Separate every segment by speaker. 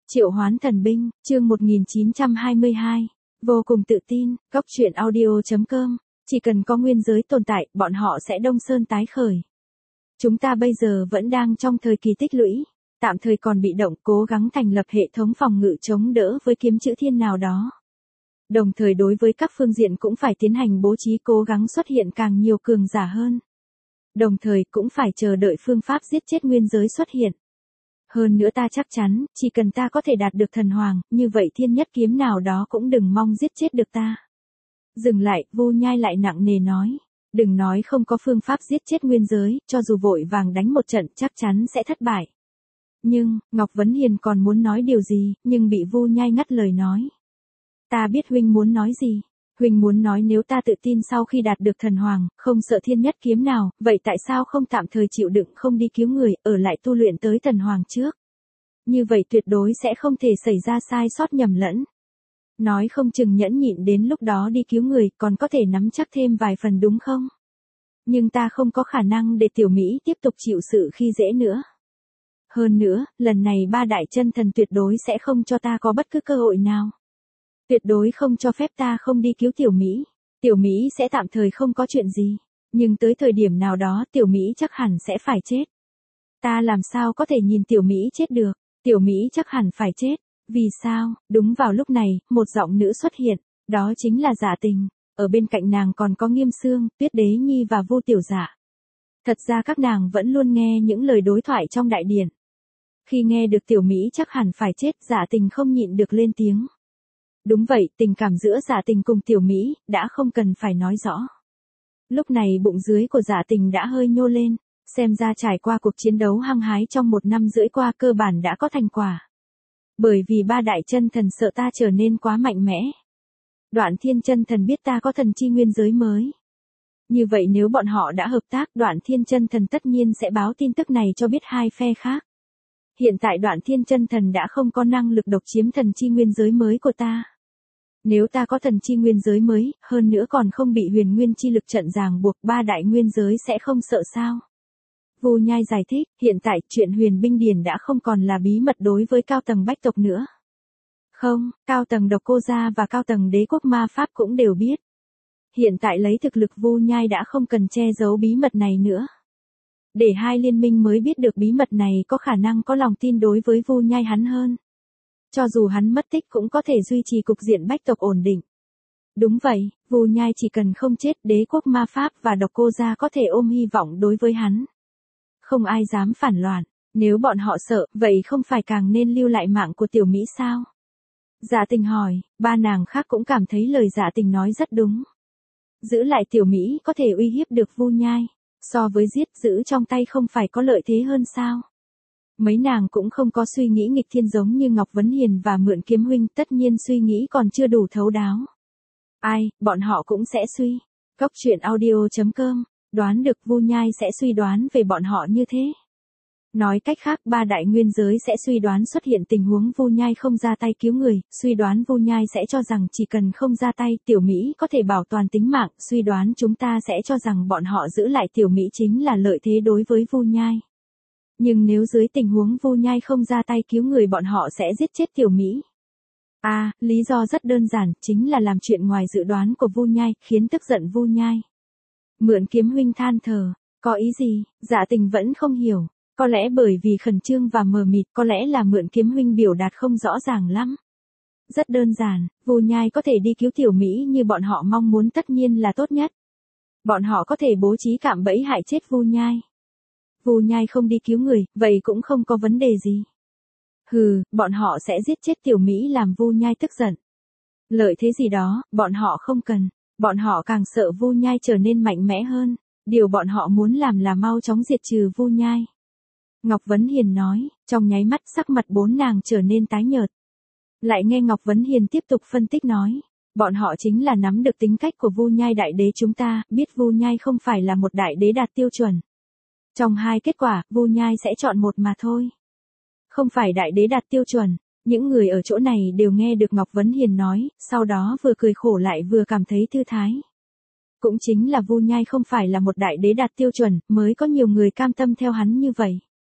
Speaker 1: Triệu hoán thần binh, chương 1922. Vô cùng tự tin, góc truyện audio.com. Chỉ cần có nguyên giới tồn tại, bọn họ sẽ đông sơn tái khởi. Chúng ta bây giờ vẫn đang trong thời kỳ tích lũy, tạm thời còn bị động, cố gắng thành lập hệ thống phòng ngự chống đỡ với kiếm chữ thiên nào đó. Đồng thời đối với các phương diện cũng phải tiến hành bố trí, cố gắng xuất hiện càng nhiều cường giả hơn. Đồng thời cũng phải chờ đợi phương pháp giết chết nguyên giới xuất hiện. Hơn nữa ta chắc chắn, chỉ cần ta có thể đạt được thần hoàng, như vậy thiên nhất kiếm nào đó cũng đừng mong giết chết được ta. Dừng lại, Vu Nhai lại nặng nề nói. Đừng nói không có phương pháp giết chết nguyên giới, cho dù vội vàng đánh một trận chắc chắn sẽ thất bại. Nhưng, Ngọc Vấn Hiền còn muốn nói điều gì, nhưng bị Vu Nhai ngắt lời nói. Ta biết huynh muốn nói gì. Huynh muốn nói nếu ta tự tin sau khi đạt được thần hoàng, không sợ thiên nhất kiếm nào, vậy tại sao không tạm thời chịu đựng không đi cứu người, ở lại tu luyện tới thần hoàng trước? Như vậy tuyệt đối sẽ không thể xảy ra sai sót nhầm lẫn. Nói không chừng nhẫn nhịn đến lúc đó đi cứu người, còn có thể nắm chắc thêm vài phần đúng không? Nhưng ta không có khả năng để tiểu Mỹ tiếp tục chịu sự khi dễ nữa. Hơn nữa, lần này ba đại chân thần tuyệt đối sẽ không cho ta có bất cứ cơ hội nào. Tuyệt đối không cho phép ta không đi cứu tiểu Mỹ. Tiểu Mỹ sẽ tạm thời không có chuyện gì. Nhưng tới thời điểm nào đó tiểu Mỹ chắc hẳn sẽ phải chết. Ta làm sao có thể nhìn tiểu Mỹ chết được. Tiểu Mỹ chắc hẳn phải chết. Vì sao? Đúng vào lúc này, một giọng nữ xuất hiện. Đó chính là Dạ Tình. Ở bên cạnh nàng còn có Nghiêm Xương, Tuyết Đế Nhi và Vu Tiểu Dạ. Thật ra các nàng vẫn luôn nghe những lời đối thoại trong đại điện. Khi nghe được tiểu Mỹ chắc hẳn phải chết, Dạ Tình không nhịn được lên tiếng. Đúng vậy, tình cảm giữa Dạ Tình cùng tiểu Mỹ, đã không cần phải nói rõ. Lúc này bụng dưới của Dạ Tình đã hơi nhô lên, xem ra trải qua cuộc chiến đấu hăng hái trong 1 năm rưỡi qua cơ bản đã có thành quả. Bởi vì ba đại chân thần sợ ta trở nên quá mạnh mẽ. Đoạn Thiên chân thần biết ta có thần chi nguyên giới mới. Như vậy nếu bọn họ đã hợp tác, Đoạn Thiên chân thần tất nhiên sẽ báo tin tức này cho biết hai phe khác. Hiện tại Đoạn Thiên chân thần đã không có năng lực độc chiếm thần chi nguyên giới mới của ta. Nếu ta có thần chi nguyên giới mới, hơn nữa còn không bị huyền nguyên chi lực trận ràng buộc, ba đại nguyên giới sẽ không sợ sao? Vu Nhai giải thích, hiện tại chuyện huyền binh điển đã không còn là bí mật đối với cao tầng bách tộc nữa. Không, cao tầng Độc Cô Gia và cao tầng Đế quốc Ma Pháp cũng đều biết. Hiện tại lấy thực lực Vu Nhai đã không cần che giấu bí mật này nữa. Để hai liên minh mới biết được bí mật này có khả năng có lòng tin đối với Vu Nhai hắn hơn. Cho dù hắn mất tích cũng có thể duy trì cục diện bách tộc ổn định. Đúng vậy, Vu Nhai chỉ cần không chết, Đế quốc Ma Pháp và Độc Cô Gia có thể ôm hy vọng đối với hắn. Không ai dám phản loạn, nếu bọn họ sợ, vậy không phải càng nên lưu lại mạng của tiểu Mỹ sao? Dạ Tình hỏi, ba nàng khác cũng cảm thấy lời Dạ Tình nói rất đúng. Giữ lại tiểu Mỹ có thể uy hiếp được Vu Nhai, so với giết giữ trong tay không phải có lợi thế hơn sao? Mấy nàng cũng không có suy nghĩ nghịch thiên giống như Ngọc Vấn Hiền và Mượn Kiếm huynh, tất nhiên suy nghĩ còn chưa đủ thấu đáo. Ai, bọn họ cũng sẽ suy. Góc truyện audio.com, đoán được Vu Nhai sẽ suy đoán về bọn họ như thế. Nói cách khác, ba đại nguyên giới sẽ suy đoán xuất hiện tình huống Vu Nhai không ra tay cứu người, suy đoán Vu Nhai sẽ cho rằng chỉ cần không ra tay, tiểu Mỹ có thể bảo toàn tính mạng, suy đoán chúng ta sẽ cho rằng bọn họ giữ lại tiểu Mỹ chính là lợi thế đối với Vu Nhai. Nhưng nếu dưới tình huống Vu Nhai không ra tay cứu người, bọn họ sẽ giết chết tiểu Mỹ. Lý do rất đơn giản, chính là làm chuyện ngoài dự đoán của Vu Nhai, khiến tức giận Vu Nhai. Mượn Kiếm huynh than thở, có ý gì? Dạ Tình vẫn không hiểu. Có lẽ bởi vì khẩn trương và mờ mịt, có lẽ là Mượn Kiếm huynh biểu đạt không rõ ràng lắm. Rất đơn giản, Vu Nhai có thể đi cứu tiểu Mỹ như bọn họ mong muốn tất nhiên là tốt nhất. Bọn họ có thể bố trí cạm bẫy hại chết Vu Nhai. Vu Nhai không đi cứu người, vậy cũng không có vấn đề gì. Bọn họ sẽ giết chết tiểu Mỹ làm Vu Nhai tức giận. Lợi thế gì đó, bọn họ không cần. Bọn họ càng sợ Vu Nhai trở nên mạnh mẽ hơn. Điều bọn họ muốn làm là mau chóng diệt trừ Vu Nhai. Ngọc Vấn Hiền nói, trong nháy mắt sắc mặt bốn nàng trở nên tái nhợt. Lại nghe Ngọc Vấn Hiền tiếp tục phân tích nói, bọn họ chính là nắm được tính cách của Vu Nhai đại đế chúng ta, biết Vu Nhai không phải là một đại đế đạt tiêu chuẩn. Trong hai kết quả, Vu Nhai sẽ chọn một mà thôi. Không phải đại đế đạt tiêu chuẩn, những người ở chỗ này đều nghe được Ngọc Vấn Hiền nói, sau đó vừa cười khổ lại vừa cảm thấy thư thái. Cũng chính là Vu Nhai không phải là một đại đế đạt tiêu chuẩn, mới có nhiều người cam tâm theo hắn như vậy.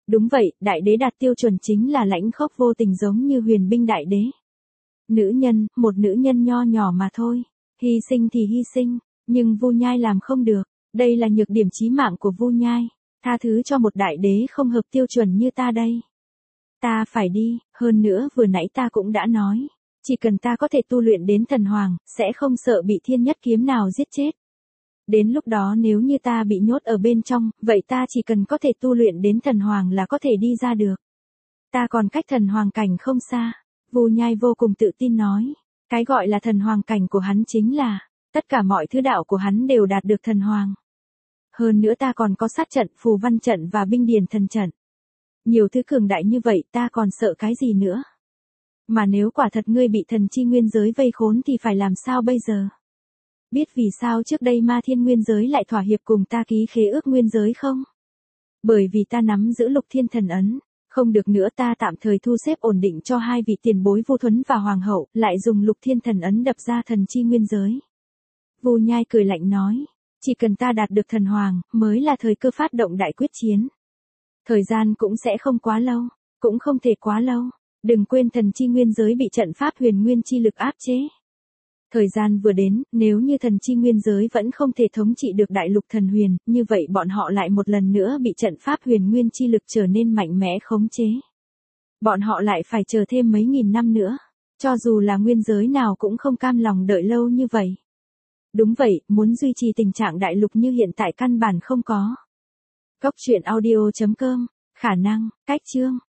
Speaker 1: Đúng vậy, đại đế đạt tiêu chuẩn chính là lãnh khốc vô tình giống như huyền binh đại đế. Nữ nhân, một nữ nhân nho nhỏ mà thôi. Hy sinh thì hy sinh, nhưng Vu Nhai làm không được. Đây là nhược điểm chí mạng của Vu Nhai. Tha thứ cho một đại đế không hợp tiêu chuẩn như ta đây. Ta phải đi, hơn nữa vừa nãy ta cũng đã nói. Chỉ cần ta có thể tu luyện đến thần hoàng, sẽ không sợ bị thiên nhất kiếm nào giết chết. Đến lúc đó nếu như ta bị nhốt ở bên trong, vậy ta chỉ cần có thể tu luyện đến thần hoàng là có thể đi ra được. Ta còn cách thần hoàng cảnh không xa. Vu Nhai vô cùng tự tin nói. Cái gọi là thần hoàng cảnh của hắn chính là, tất cả mọi thứ đạo của hắn đều đạt được thần hoàng. Hơn nữa ta còn có sát trận, phù văn trận và binh điển thần trận. Nhiều thứ cường đại như vậy ta còn sợ cái gì nữa. Mà nếu quả thật ngươi bị thần chi nguyên giới vây khốn thì phải làm sao bây giờ? Biết vì sao trước đây Ma Thiên nguyên giới lại thỏa hiệp cùng ta ký khế ước nguyên giới không? Bởi vì ta nắm giữ Lục Thiên Thần ấn. Không được nữa, ta tạm thời thu xếp ổn định cho hai vị tiền bối Vu Thuấn và Hoàng hậu, lại dùng Lục Thiên Thần ấn đập ra thần chi nguyên giới. Vu Nhai cười lạnh nói, chỉ cần ta đạt được thần hoàng, mới là thời cơ phát động đại quyết chiến. Thời gian cũng sẽ không quá lâu, cũng không thể quá lâu. Đừng quên thần chi nguyên giới bị trận pháp huyền nguyên chi lực áp chế. Thời gian vừa đến, nếu như thần chi nguyên giới vẫn không thể thống trị được đại lục thần huyền, như vậy bọn họ lại một lần nữa bị trận pháp huyền nguyên chi lực trở nên mạnh mẽ khống chế. Bọn họ lại phải chờ thêm mấy nghìn năm nữa. Cho dù là nguyên giới nào cũng không cam lòng đợi lâu như vậy. Đúng vậy, muốn duy trì tình trạng đại lục như hiện tại căn bản không có. Góc truyện audio.com, khả năng, cách chương.